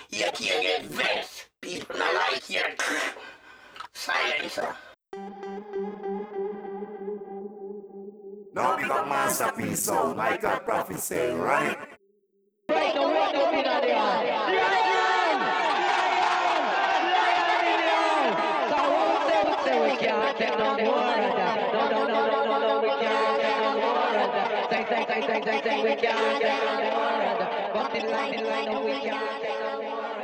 You can't get vexed. People not like you. Silencer. Now big up masterpiece sound like a prophet say, right? Right now, right now, big on the yard. Lion! Lion in the house! So won't say we can't take no more of that. No, we can't take no more of that. Say, we can't take no more of that. But in line, no, we can't take no more of that.